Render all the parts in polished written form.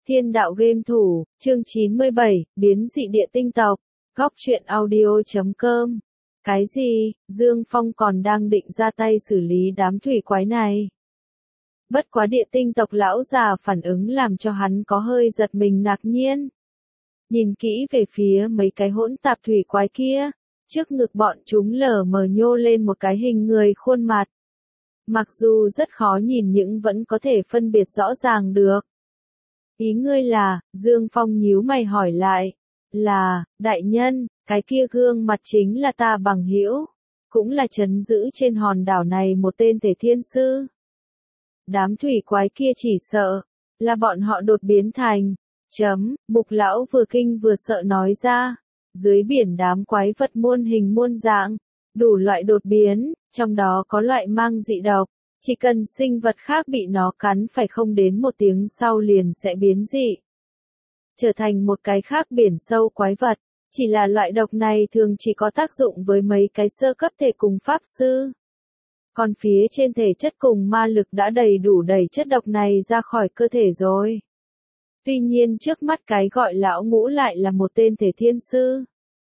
Thiên đạo game thủ, chương 97, biến dị địa tinh tộc, góc truyện audio.com. Cái gì, Dương Phong còn đang định ra tay xử lý đám thủy quái này. Bất quá địa tinh tộc lão già phản ứng làm cho hắn có hơi giật mình ngạc nhiên. Nhìn kỹ về phía mấy cái hỗn tạp thủy quái kia, trước ngực bọn chúng lờ mờ nhô lên một cái hình người khuôn mặt. Mặc dù rất khó nhìn nhưng vẫn có thể phân biệt rõ ràng được. Ý ngươi là, Dương Phong nhíu mày hỏi lại, là, đại nhân, cái kia gương mặt chính là ta bằng hữu, cũng là trấn giữ trên hòn đảo này một tên thể thiên sư. Đám thủy quái kia chỉ sợ, là bọn họ đột biến thành, Mục lão vừa kinh vừa sợ nói ra, dưới biển đám quái vật muôn hình muôn dạng, đủ loại đột biến, trong đó có loại mang dị độc. Chỉ cần sinh vật khác bị nó cắn phải không đến một tiếng sau liền sẽ biến dị. Trở thành một cái khác biển sâu quái vật, chỉ là loại độc này thường chỉ có tác dụng với mấy cái sơ cấp thể cùng pháp sư. Còn phía trên thể chất cùng ma lực đã đầy đủ đẩy chất độc này ra khỏi cơ thể rồi. Tuy nhiên trước mắt cái gọi lão ngũ lại là một tên thể thiên sư.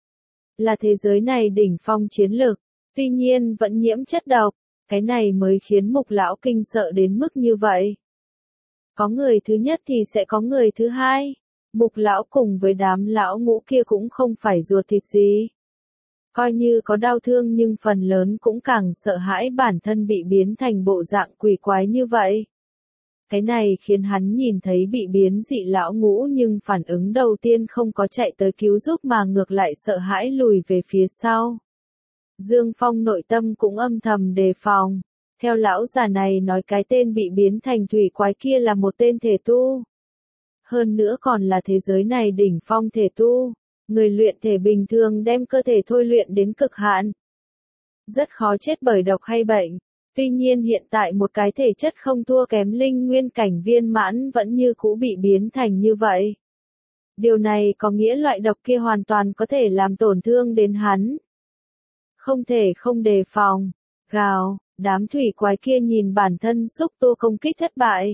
Là thế giới này đỉnh phong chiến lực, tuy nhiên vẫn nhiễm chất độc. Cái này mới khiến mục lão kinh sợ đến mức như vậy. Có người thứ nhất thì sẽ có người thứ hai. Mục lão cùng với đám lão ngũ kia cũng không phải ruột thịt gì. Coi như có đau thương nhưng phần lớn cũng càng sợ hãi bản thân bị biến thành bộ dạng quỷ quái như vậy. Cái này khiến hắn nhìn thấy bị biến dị lão ngũ nhưng phản ứng đầu tiên không có chạy tới cứu giúp mà ngược lại sợ hãi lùi về phía sau. Dương Phong nội tâm cũng âm thầm đề phòng. Theo lão già này nói cái tên bị biến thành thủy quái kia là một tên thể tu. Hơn nữa còn là thế giới này đỉnh phong thể tu. Người luyện thể bình thường đem cơ thể thôi luyện đến cực hạn. Rất khó chết bởi độc hay bệnh. Tuy nhiên hiện tại một cái thể chất không thua kém linh nguyên cảnh viên mãn vẫn như cũ bị biến thành như vậy. Điều này có nghĩa loại độc kia hoàn toàn có thể làm tổn thương đến hắn. Không thể không đề phòng. Gào, đám thủy quái kia nhìn bản thân xúc tu công kích thất bại.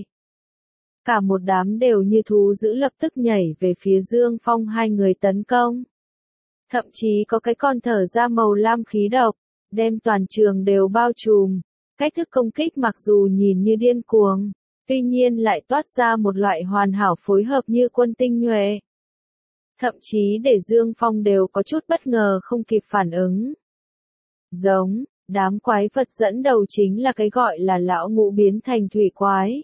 Cả một đám đều như thú dữ lập tức nhảy về phía Dương Phong hai người tấn công. Thậm chí có cái con thở ra màu lam khí độc, đem toàn trường đều bao trùm. Cách thức công kích mặc dù nhìn như điên cuồng, tuy nhiên lại toát ra một loại hoàn hảo phối hợp như quân tinh nhuệ. Thậm chí để Dương Phong đều có chút bất ngờ không kịp phản ứng. Giống, đám quái vật dẫn đầu chính là cái gọi là lão ngũ biến thành thủy quái.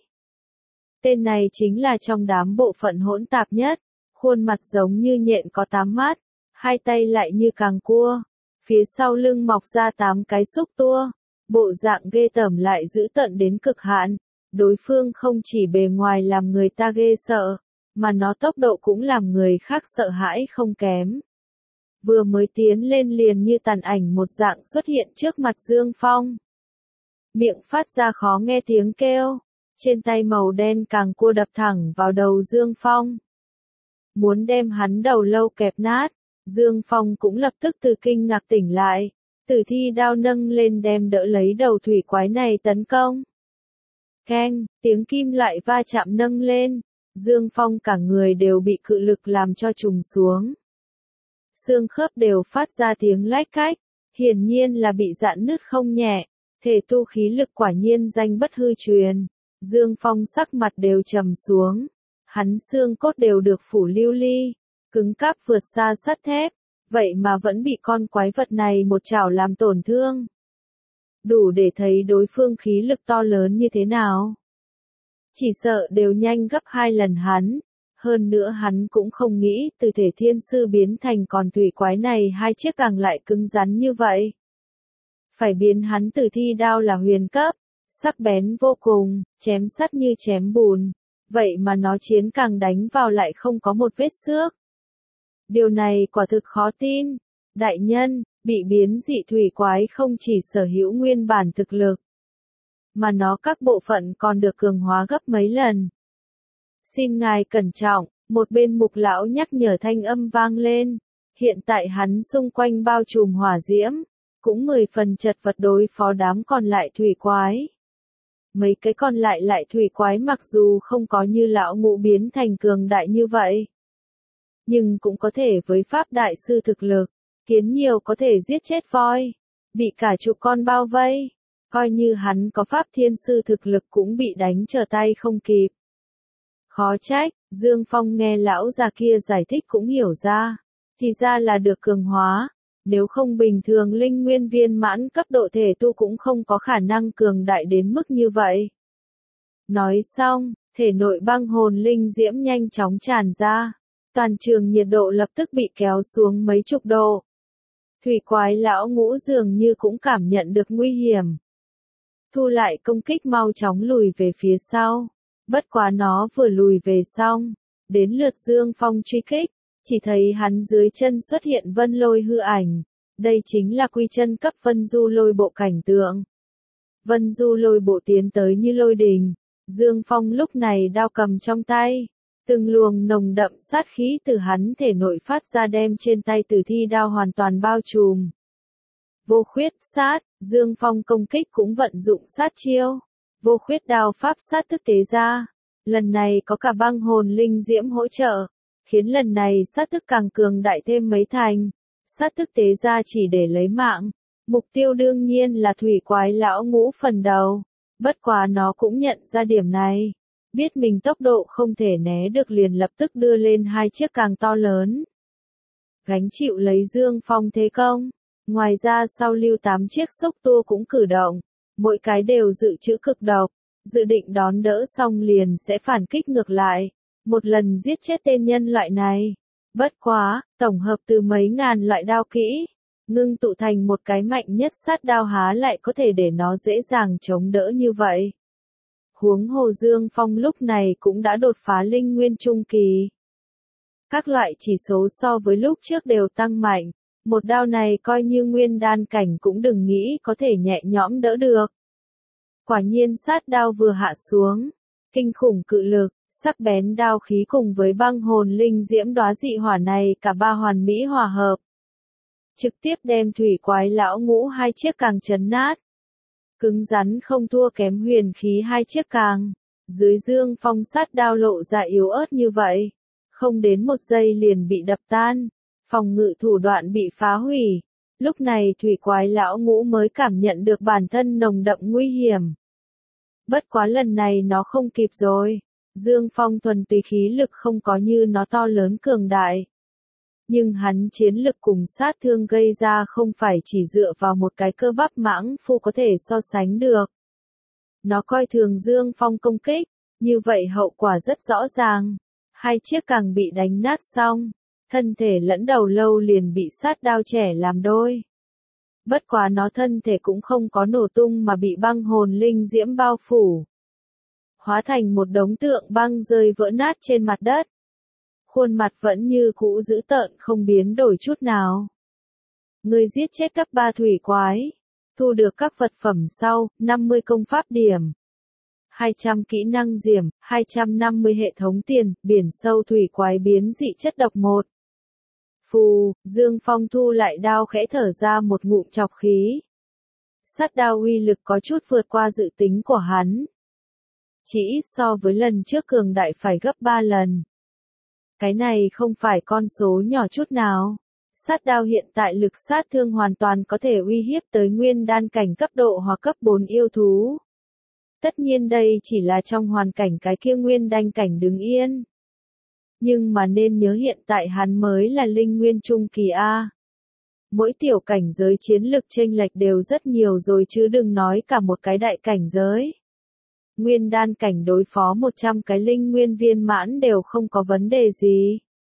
Tên này chính là trong đám bộ phận hỗn tạp nhất, khuôn mặt giống như nhện có 8 mắt, hai tay lại như càng cua, phía sau lưng mọc ra 8 cái xúc tua, bộ dạng ghê tởm lại dữ tợn đến cực hạn. Đối phương không chỉ bề ngoài làm người ta ghê sợ, mà nó tốc độ cũng làm người khác sợ hãi không kém. Vừa mới tiến lên liền như tàn ảnh một dạng xuất hiện trước mặt Dương Phong. Miệng phát ra khó nghe tiếng kêu, trên tay màu đen càng cua đập thẳng vào đầu Dương Phong. Muốn đem hắn đầu lâu kẹp nát, Dương Phong cũng lập tức từ kinh ngạc tỉnh lại, tử thi đao nâng lên đem đỡ lấy đầu thủy quái này tấn công. Keng, tiếng kim loại va chạm nâng lên, Dương Phong cả người đều bị cự lực làm cho trùng xuống. Xương khớp đều phát ra tiếng lách cách, hiển nhiên là bị rạn nứt không nhẹ, thể tu khí lực quả nhiên danh bất hư truyền. Dương Phong sắc mặt đều trầm xuống, hắn xương cốt đều được phủ lưu ly, cứng cáp vượt xa sắt thép, vậy mà vẫn bị con quái vật này một chảo làm tổn thương. Đủ để thấy đối phương khí lực to lớn như thế nào. Chỉ sợ đều nhanh gấp 2 lần hắn. Hơn nữa hắn cũng không nghĩ từ thể thiên sư biến thành con thủy quái này hai chiếc càng lại cứng rắn như vậy. Phải biến hắn từ thi đao là huyền cấp, sắc bén vô cùng, chém sắt như chém bùn, vậy mà nó chiến càng đánh vào lại không có một vết xước. Điều này quả thực khó tin. Đại nhân, bị biến dị thủy quái không chỉ sở hữu nguyên bản thực lực, mà nó các bộ phận còn được cường hóa gấp mấy lần. Xin ngài cẩn trọng, một bên mục lão nhắc nhở thanh âm vang lên. Hiện tại hắn xung quanh bao trùm hỏa diễm, cũng 10 phần chật vật đối phó đám còn lại thủy quái. Mấy cái còn lại thủy quái mặc dù không có như lão ngũ biến thành cường đại như vậy, nhưng cũng có thể với pháp đại sư thực lực, kiến nhiều có thể giết chết voi, bị cả chục con bao vây, coi như hắn có pháp thiên sư thực lực cũng bị đánh trở tay không kịp. Khó trách, Dương Phong nghe lão già kia giải thích cũng hiểu ra, thì ra là được cường hóa, nếu không bình thường linh nguyên viên mãn cấp độ thể tu cũng không có khả năng cường đại đến mức như vậy. Nói xong, thể nội băng hồn linh diễm nhanh chóng tràn ra, toàn trường nhiệt độ lập tức bị kéo xuống mấy chục độ. Thủy quái lão ngũ dường như cũng cảm nhận được nguy hiểm. Thu lại công kích mau chóng lùi về phía sau. Bất quá nó vừa lùi về xong, đến lượt Dương Phong truy kích, chỉ thấy hắn dưới chân xuất hiện vân lôi hư ảnh. Đây chính là quy chân cấp vân du lôi bộ cảnh tượng. Vân du lôi bộ tiến tới như lôi đình. Dương Phong lúc này đao cầm trong tay. Từng luồng nồng đậm sát khí từ hắn thể nội phát ra đem trên tay tử thi đao hoàn toàn bao trùm. Vô khuyết sát, Dương Phong công kích cũng vận dụng sát chiêu. Vô khuyết đao pháp sát thức tế ra. Lần này có cả băng hồn linh diễm hỗ trợ, khiến lần này sát thức càng cường đại thêm mấy thành. Sát thức tế ra chỉ để lấy mạng. Mục tiêu đương nhiên là thủy quái lão ngũ phần đầu. Bất quá nó cũng nhận ra điểm này. Biết mình tốc độ không thể né được liền lập tức đưa lên hai chiếc càng to lớn. Gánh chịu lấy Dương Phong thế công. Ngoài ra sau lưu 8 chiếc xúc tua cũng cử động. Mỗi cái đều dự trữ cực độc. Dự định đón đỡ xong liền sẽ phản kích ngược lại. Một lần giết chết tên nhân loại này. Bất quá, tổng hợp từ mấy ngàn loại đao kỹ. Ngưng tụ thành một cái mạnh nhất sát đao há lại có thể để nó dễ dàng chống đỡ như vậy. Huống hồ Dương Phong lúc này cũng đã đột phá linh nguyên trung kỳ. Các loại chỉ số so với lúc trước đều tăng mạnh. Một đao này coi như nguyên đan cảnh cũng đừng nghĩ có thể nhẹ nhõm đỡ được. Quả nhiên sát đao vừa hạ xuống. Kinh khủng cự lực, sắc bén đao khí cùng với băng hồn linh diễm đóa dị hỏa này cả ba hoàn mỹ hòa hợp. Trực tiếp đem thủy quái lão ngũ hai chiếc càng chấn nát. Cứng rắn không thua kém huyền khí hai chiếc càng. Dưới Dương Phong sát đao lộ ra yếu ớt như vậy. Không đến một giây liền bị đập tan. Phòng ngự thủ đoạn bị phá hủy. Lúc này thủy quái lão ngũ mới cảm nhận được bản thân nồng đậm nguy hiểm. Bất quá lần này nó không kịp rồi. Dương Phong thuần túy khí lực không có như nó to lớn cường đại. Nhưng hắn chiến lực cùng sát thương gây ra không phải chỉ dựa vào một cái cơ bắp mãng phu có thể so sánh được. Nó coi thường Dương Phong công kích, như vậy hậu quả rất rõ ràng. Hai chiếc càng bị đánh nát xong, thân thể lẫn đầu lâu liền bị sát đao trẻ làm đôi. Bất quá nó thân thể cũng không có nổ tung mà bị băng hồn linh diễm bao phủ. Hóa thành một đống tượng băng rơi vỡ nát trên mặt đất. Khuôn mặt vẫn như cũ dữ tợn không biến đổi chút nào. Người giết chết cấp 3 thủy quái. Thu được các vật phẩm sau, 50 công pháp điểm. 200 kỹ năng diểm, 250 hệ thống tiền, biển sâu thủy quái biến dị chất độc 1. Phù, Dương Phong thu lại đao khẽ thở ra một ngụm chọc khí. Sát đao uy lực có chút vượt qua dự tính của hắn. Chỉ ít so với lần trước cường đại phải gấp 3 lần. Cái này không phải con số nhỏ chút nào. Sát đao hiện tại lực sát thương hoàn toàn có thể uy hiếp tới nguyên đan cảnh cấp độ hoặc cấp 4 yêu thú. Tất nhiên đây chỉ là trong hoàn cảnh cái kia nguyên đan cảnh đứng yên. Nhưng mà nên nhớ hiện tại hắn mới là linh nguyên trung kỳ A. Mỗi tiểu cảnh giới chiến lực chênh lệch đều rất nhiều rồi chứ đừng nói cả một cái đại cảnh giới. Nguyên đan cảnh đối phó 100 cái linh nguyên viên mãn đều không có vấn đề gì.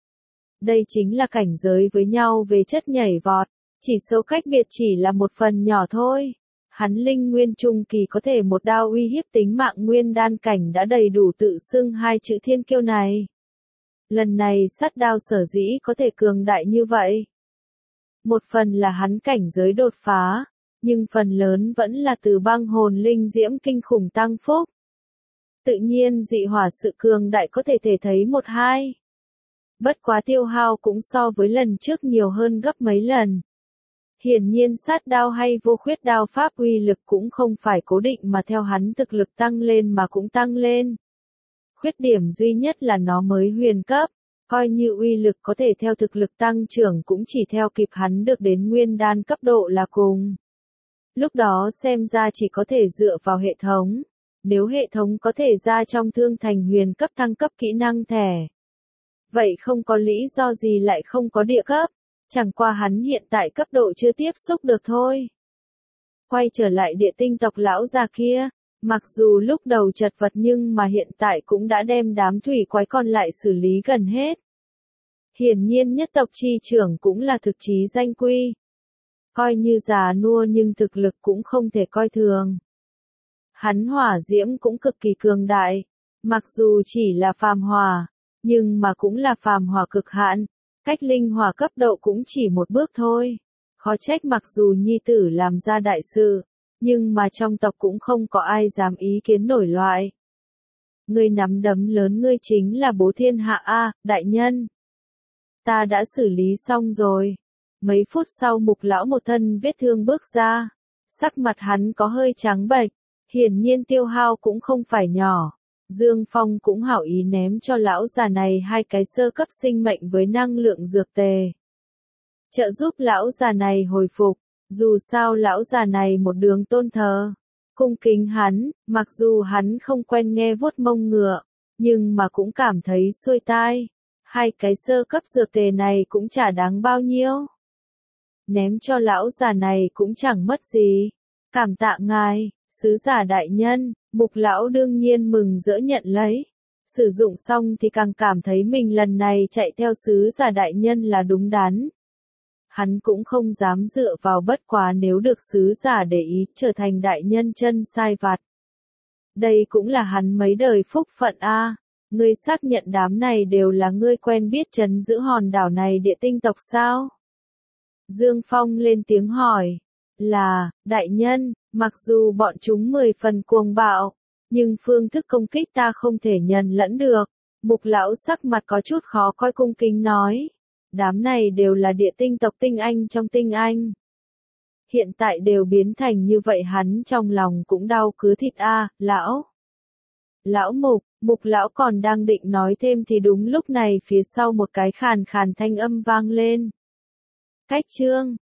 Đây chính là cảnh giới với nhau về chất nhảy vọt, chỉ số cách biệt chỉ là một phần nhỏ thôi. Hắn linh nguyên trung kỳ có thể một đao uy hiếp tính mạng nguyên đan cảnh đã đầy đủ tự xưng hai chữ thiên kiêu này. Lần này sát đao sở dĩ có thể cường đại như vậy. Một phần là hắn cảnh giới đột phá, nhưng phần lớn vẫn là từ băng hồn linh diễm kinh khủng tăng phúc. Tự nhiên dị hỏa sự cường đại có thể thấy một hai. Bất quá tiêu hao cũng so với lần trước nhiều hơn gấp mấy lần. Hiển nhiên sát đao hay vô khuyết đao pháp uy lực cũng không phải cố định mà theo hắn thực lực tăng lên mà cũng tăng lên. Khuyết điểm duy nhất là nó mới huyền cấp, coi như uy lực có thể theo thực lực tăng trưởng cũng chỉ theo kịp hắn được đến nguyên đan cấp độ là cùng. Lúc đó xem ra chỉ có thể dựa vào hệ thống. Nếu hệ thống có thể ra trong thương thành huyền cấp thăng cấp kỹ năng thẻ. Vậy không có lý do gì lại không có địa cấp. Chẳng qua hắn hiện tại cấp độ chưa tiếp xúc được thôi. Quay trở lại địa tinh tộc lão già kia. Mặc dù lúc đầu chật vật nhưng mà hiện tại cũng đã đem đám thủy quái còn lại xử lý gần hết. Hiển nhiên nhất tộc chi trưởng cũng là thực chí danh quy. Coi như già nua nhưng thực lực cũng không thể coi thường. Hắn hỏa diễm cũng cực kỳ cường đại. Mặc dù chỉ là phàm hỏa, nhưng mà cũng là phàm hỏa cực hạn. Cách linh hỏa cấp độ cũng chỉ một bước thôi. Khó trách mặc dù nhi tử làm ra đại sự. Nhưng mà trong tộc cũng không có ai dám ý kiến nổi loại. Ngươi nắm đấm lớn ngươi chính là bố thiên hạ a, đại nhân. Ta đã xử lý xong rồi. Mấy phút sau Mục lão một thân vết thương bước ra. Sắc mặt hắn có hơi trắng bệch. Hiển nhiên tiêu hao cũng không phải nhỏ. Dương Phong cũng hảo ý ném cho lão già này 2 cái sơ cấp sinh mệnh với năng lượng dược tề. Trợ giúp lão già này hồi phục. Dù sao lão già này một đường tôn thờ, cung kính hắn, mặc dù hắn không quen nghe vuốt mông ngựa, nhưng mà cũng cảm thấy xuôi tai. 2 cái sơ cấp dược tề này cũng chả đáng bao nhiêu. Ném cho lão già này cũng chẳng mất gì. Cảm tạ ngài, sứ giả đại nhân, Mục lão đương nhiên mừng rỡ nhận lấy. Sử dụng xong thì càng cảm thấy mình lần này chạy theo sứ giả đại nhân là đúng đắn. Hắn cũng không dám dựa vào bất quá nếu được sứ giả để ý trở thành đại nhân chân sai vặt. Đây cũng là hắn mấy đời phúc phận a. Ngươi xác nhận đám này đều là ngươi quen biết trấn giữ hòn đảo này địa tinh tộc sao? Dương Phong lên tiếng hỏi. Là, đại nhân, mặc dù bọn chúng 10 phần cuồng bạo, nhưng phương thức công kích ta không thể nhầm lẫn được. Mục lão sắc mặt có chút khó coi cung kính nói. Đám này đều là địa tinh tộc tinh anh trong tinh anh. Hiện tại đều biến thành như vậy hắn trong lòng cũng đau cứ thịt a, lão. Lão Mục lão còn đang định nói thêm thì đúng lúc này phía sau một cái khàn khàn thanh âm vang lên. Cách chương